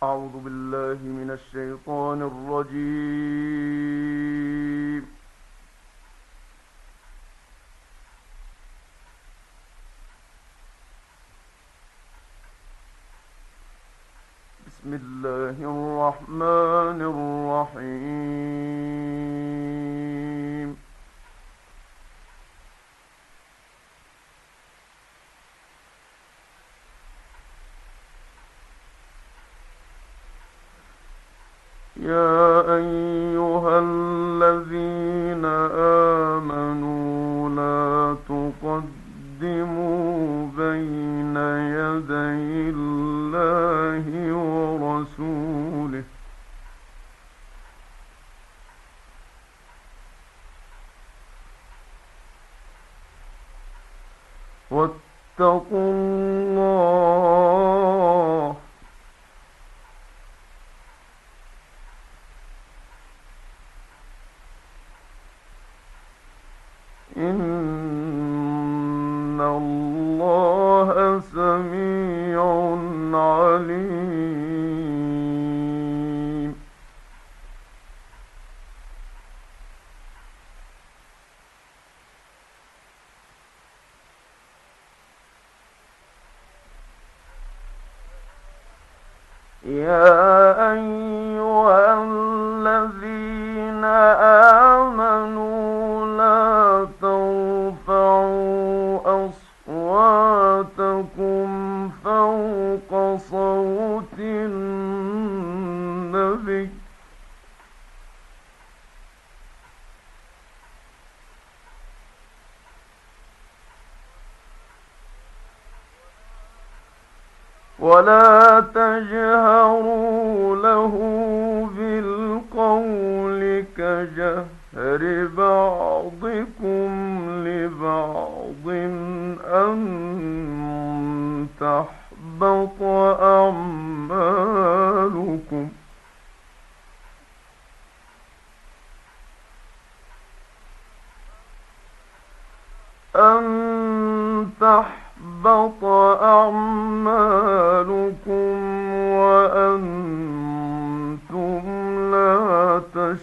أعوذ بالله من الشيطان الرجيم. بسم الله الرحمن الرحيم. يا أيها الذين آمنوا لا تقدموا بين يدي الله ورسوله واتقوا الله إن الله سميع عليم. يا أيها الذين آمنوا لا ترفعوا أصواتكم فوق صوت النبي ولا تجهروا له بالقول كجهر بعضكم لبعض أن تحبط أعمالكم أن تحبط أعمالكم وأنتم لا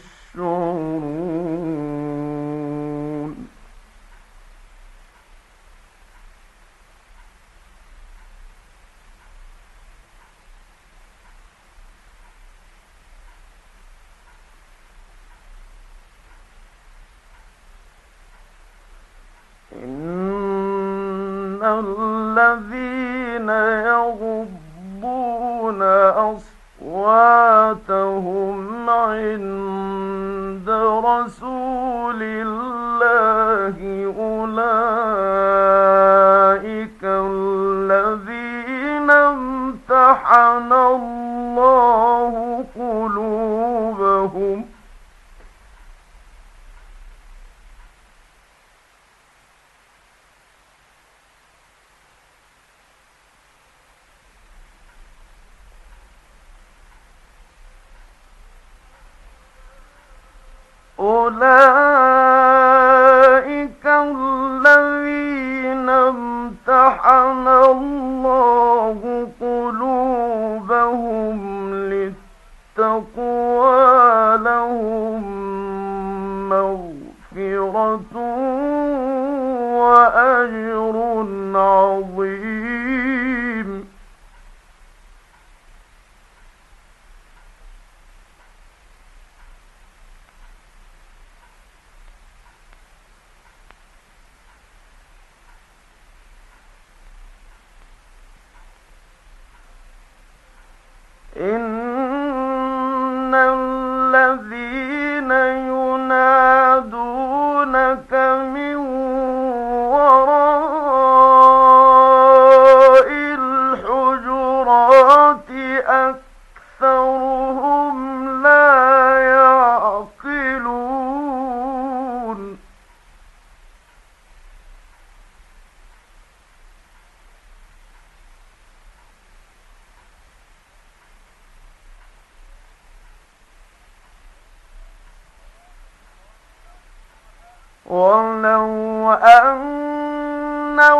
تشعرون. إن الذين يغضون أصواتهم عند رسول الله أولئك الذين امتحن الله قلوبهم أولئك الذين امتحن الله قلوبهم للتقوى لهم مغفرة وأجر عظيم. إن الذين ينادونك من وراء الحجرات أكثرهم لا يعقلون. ولو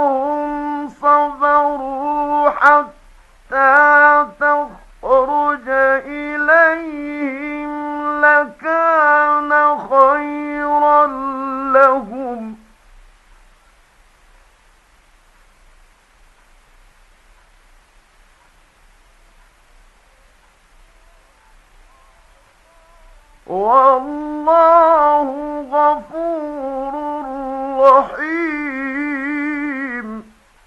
أنهم صبروا حتى تخرج والله غفور رحيم.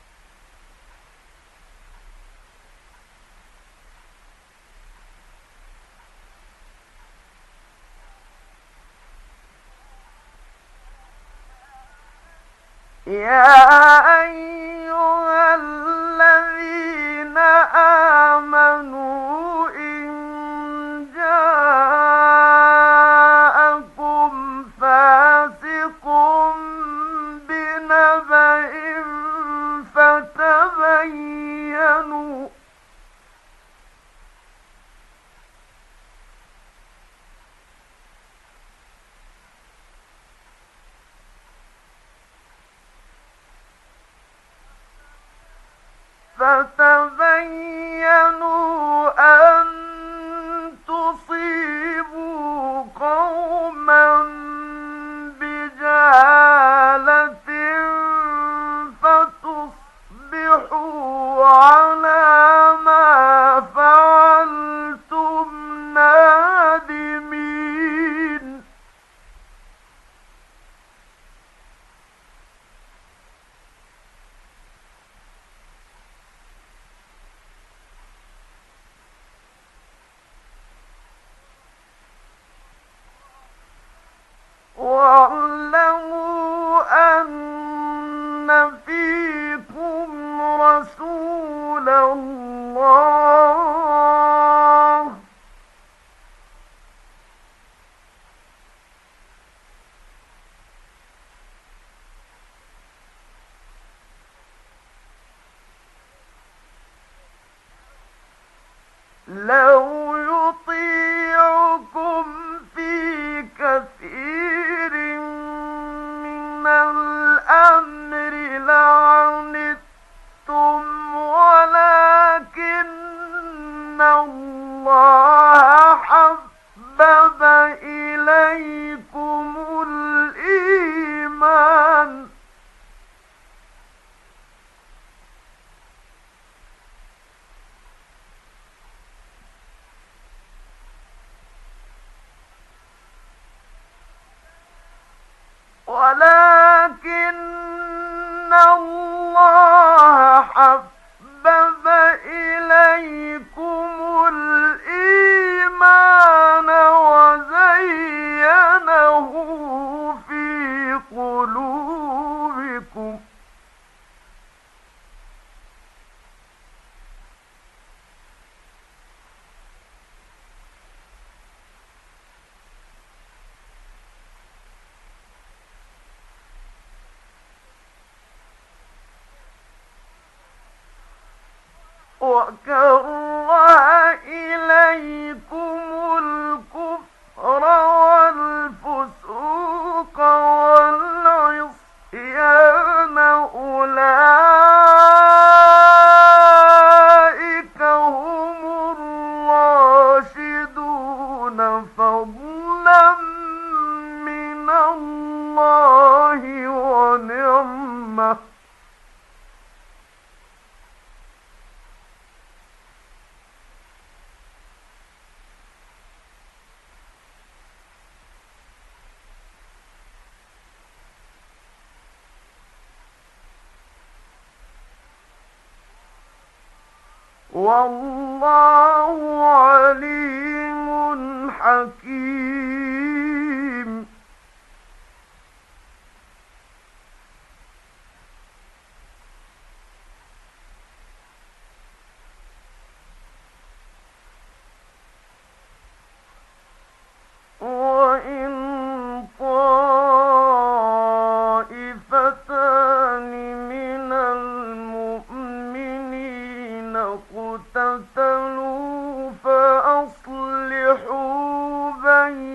يا أيها الذين آمنوا إن جاءكم فاسق بنبأ فتبينوا أن تصيبوا قوما بجهالة فتصبحوا على ما فعلتم نادمين. واعلموا أن فيكم رسول الله لو يطيعكم في كثير من الأمر لعنتم ولكن الله حبب إليكم الإيمان ولكن الله حبب إليكم الإيمان وزينه في قلوبكم وكره إليكم الكفر والفسوق والعصيان أولئك هم الراشدون فضلا من الله ونعمة والله عليم حكيم. وإن طائفتان من المؤمنين اقتتلوا فأصلحوا بينهما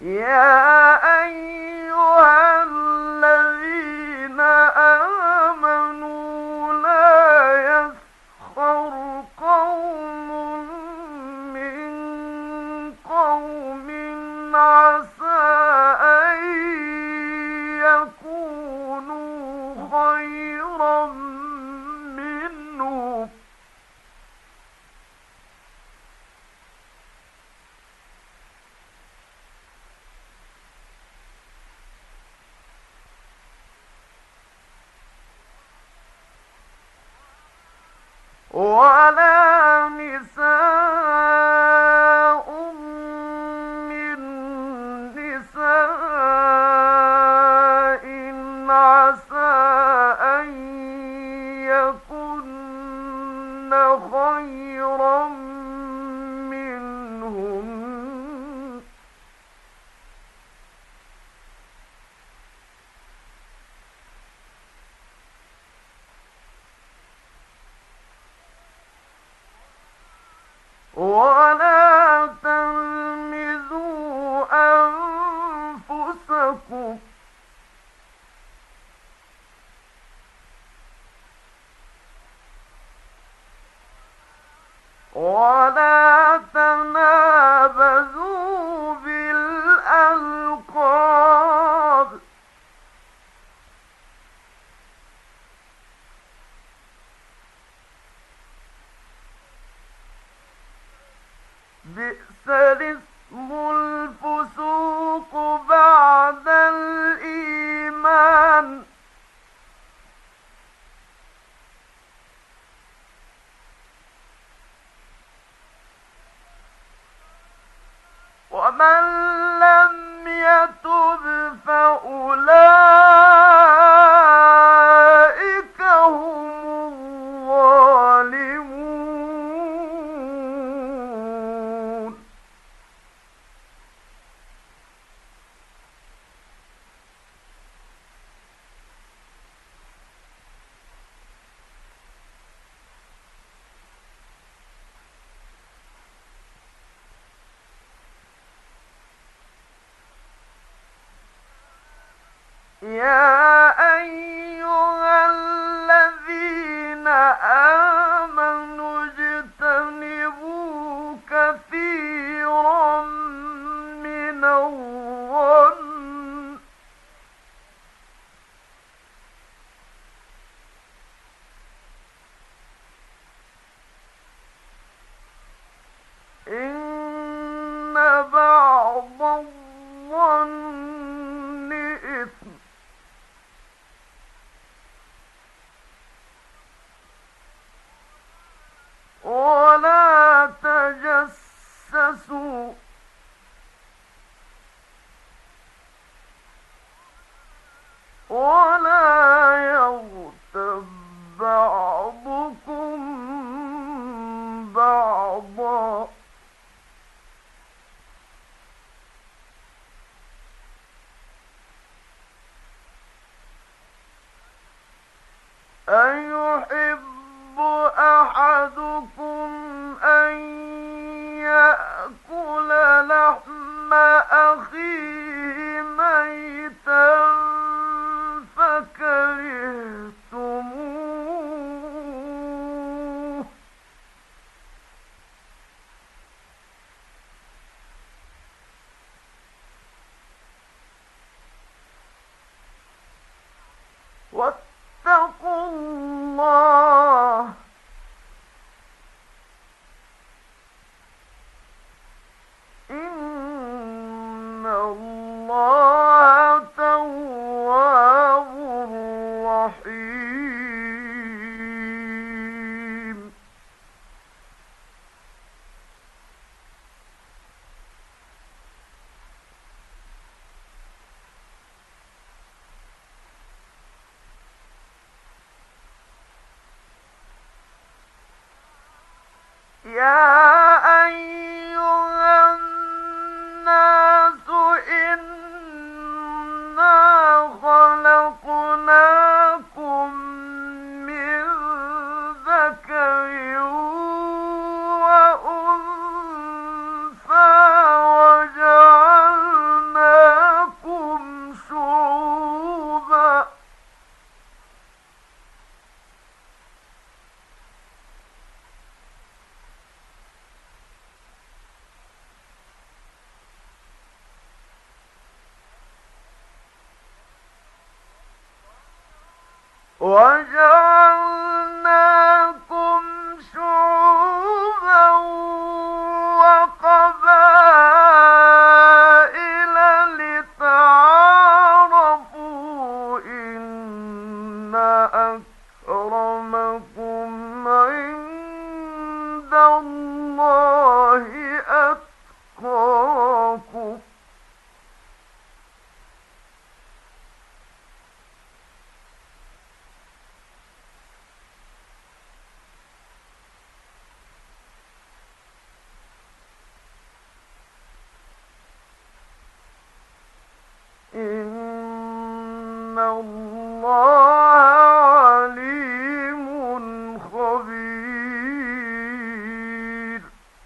يا أيها الذين آمنوا لا يسخر قوم من قوم عسى أن يكونوا خيرا منهم ولا نساء من نساء عسى أن يكن خيرا منهن ولا تلمزوا أنفسكم ولا تنابزوا بالألقاب بئس الاسم الفسوق بعد الإيمان ومن لم يتب فأولئك هم الظالمون يا أيها الذين آمنوا اجتنبوا كثيرا من الظن إن بعض الظن إثم ولا تجسسوا ولا يغتب بعضكم بعضا أيحب أحدكم أن يأكل لحم أخيه ميتا فكرهتموه واتقوا الله إن الله تواب رحيم يا أيها الناس إنا خلقناكم من ذكر وأنثى وجعلناكم وجعلناكم شعوبا وقبائل لتعارفوا إن أكرمكم عند الله أتقاكم. إن الله عليم خبير.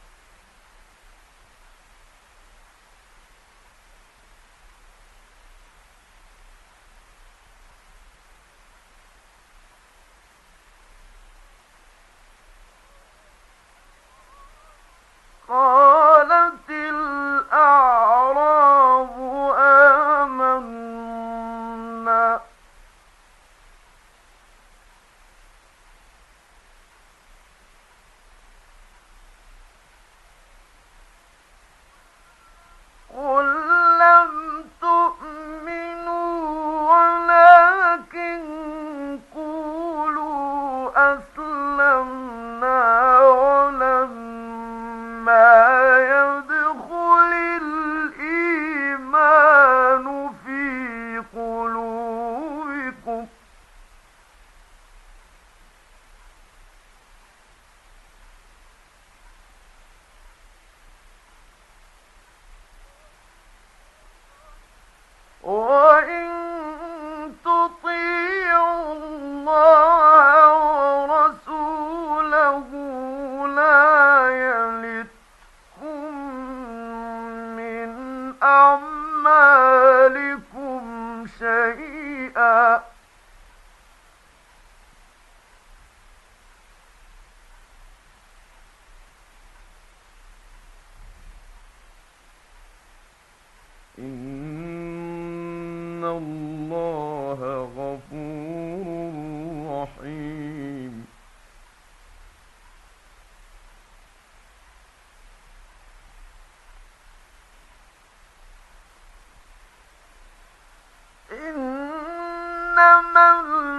قالت الأعراب آمنا قل لم تؤمنوا ولكن قولوا أسلمنا ولما يدخل الإيمان في قلوبكم وإن تطيعوا الله ورسوله لا يلتكم من أعمالكم شيئا إن الله غفور رحيم. إنما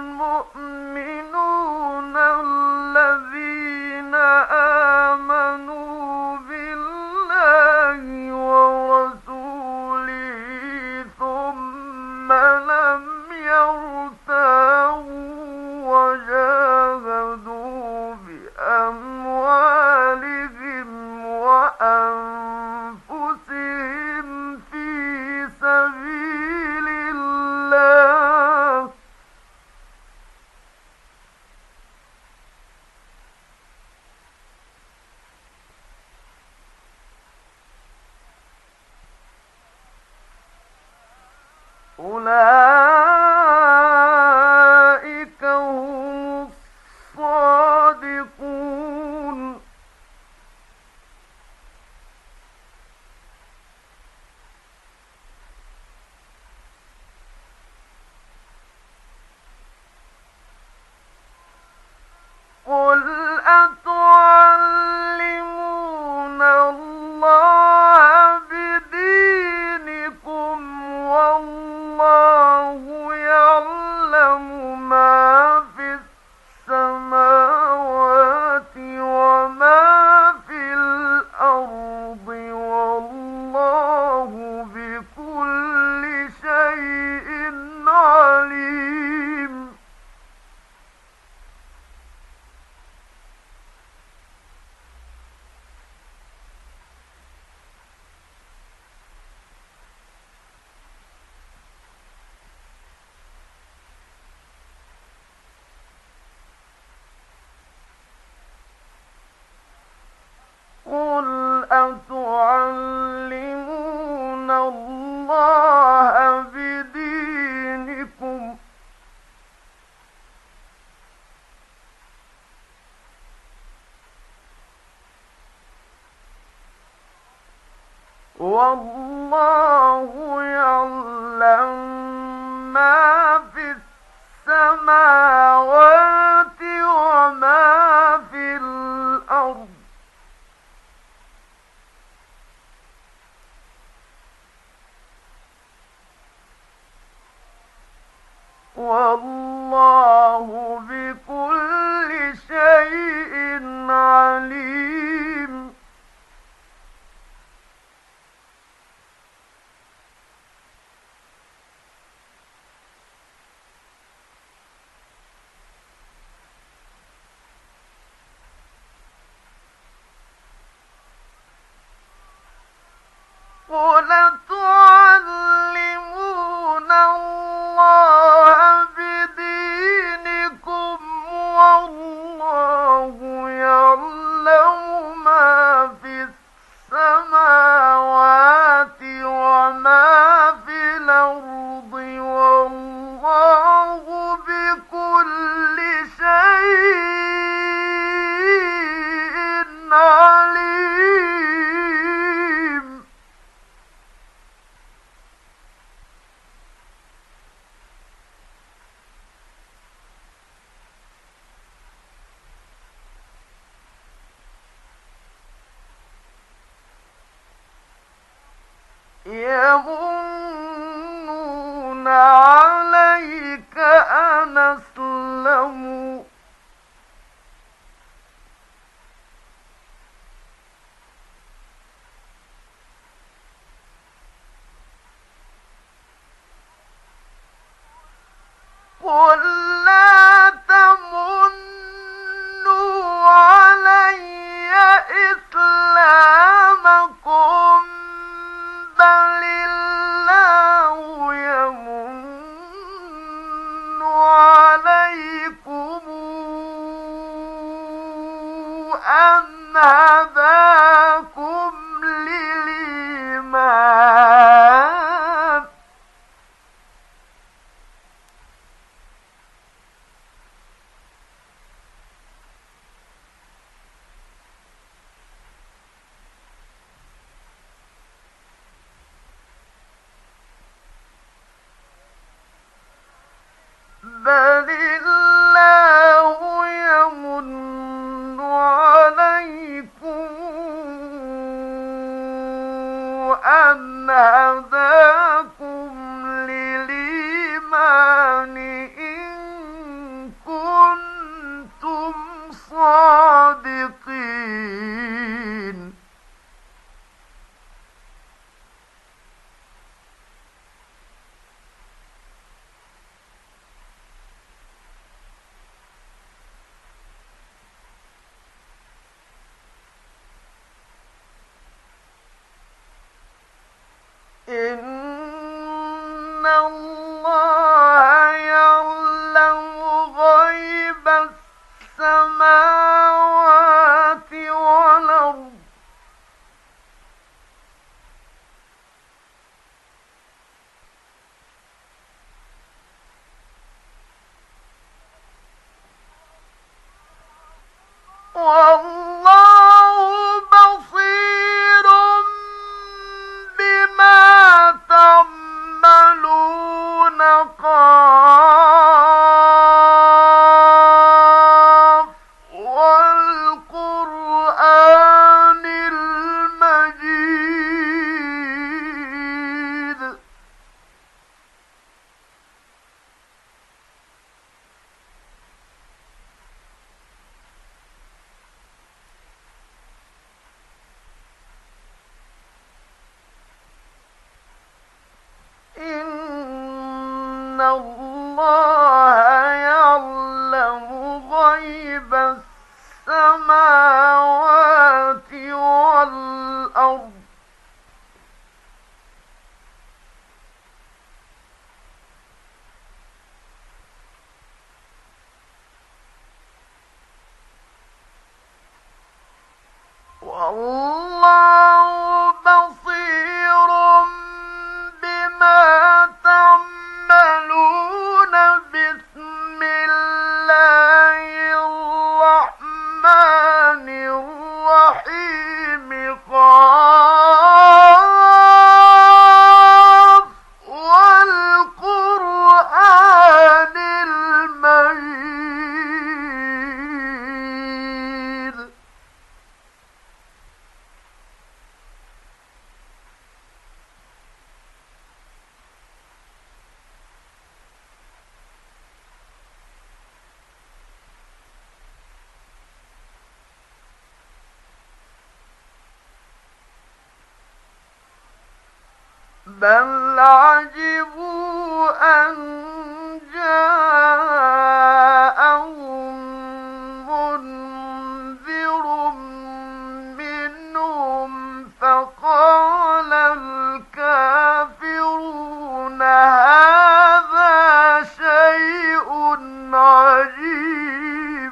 المؤمنون الذين آمنوا بالله ورسوله ثم لم يرتابوا وجاهدوا بأموالهم وأنفسهم في سبيل الله أولئك هم الصادقون. قل أتعلمون الله بدينكم والله يعلم ما في السماوات وما في الأرض والله بكل شيء عليم. قل أتعلمون الله بدينكم والله يعلم ما في السماوات والله بكل شيء عليم. قل تعلمون الله بدينكم والله يعلم ما في السماوات وما في الأرض والله بكل شيء عليم. يمنون عليك أن أسلموا قل لا تمنوا علي إسلامكم بل الله يمن عليكم أن هداكم للإيمان بل الله يمن عليكم أن هداكم للإيمان إن كنتم صادقين. إن الله يعلم غيب السماوات والأرض والله بصير بما تعملون قاف والقرآن المجيد. إن الله يعلم غيب السماوات والأرض والله بصير بما تعملون. بسم الله الرحمن الرحيم قاف والقرآن المجيد. بل عجبوا أن جاءهم منذر منهم فقال الكافرون هذا شيء عجيب.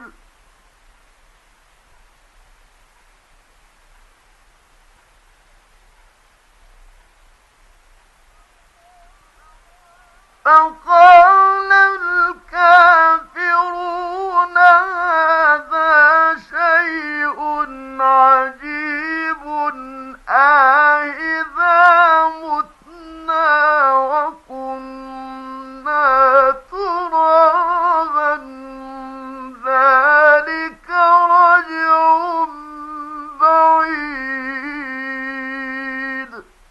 فقال الكافرون هذا شيء عجيب أإذا متنا وكنا ترابا ذلك رجع بعيد.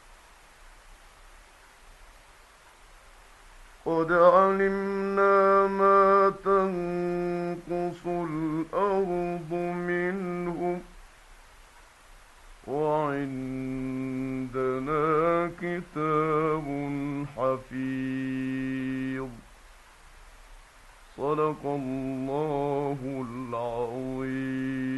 قد علمنا ما تنقص الأرض منهم وعندنا كتاب حفيظ. صدق الله العظيم.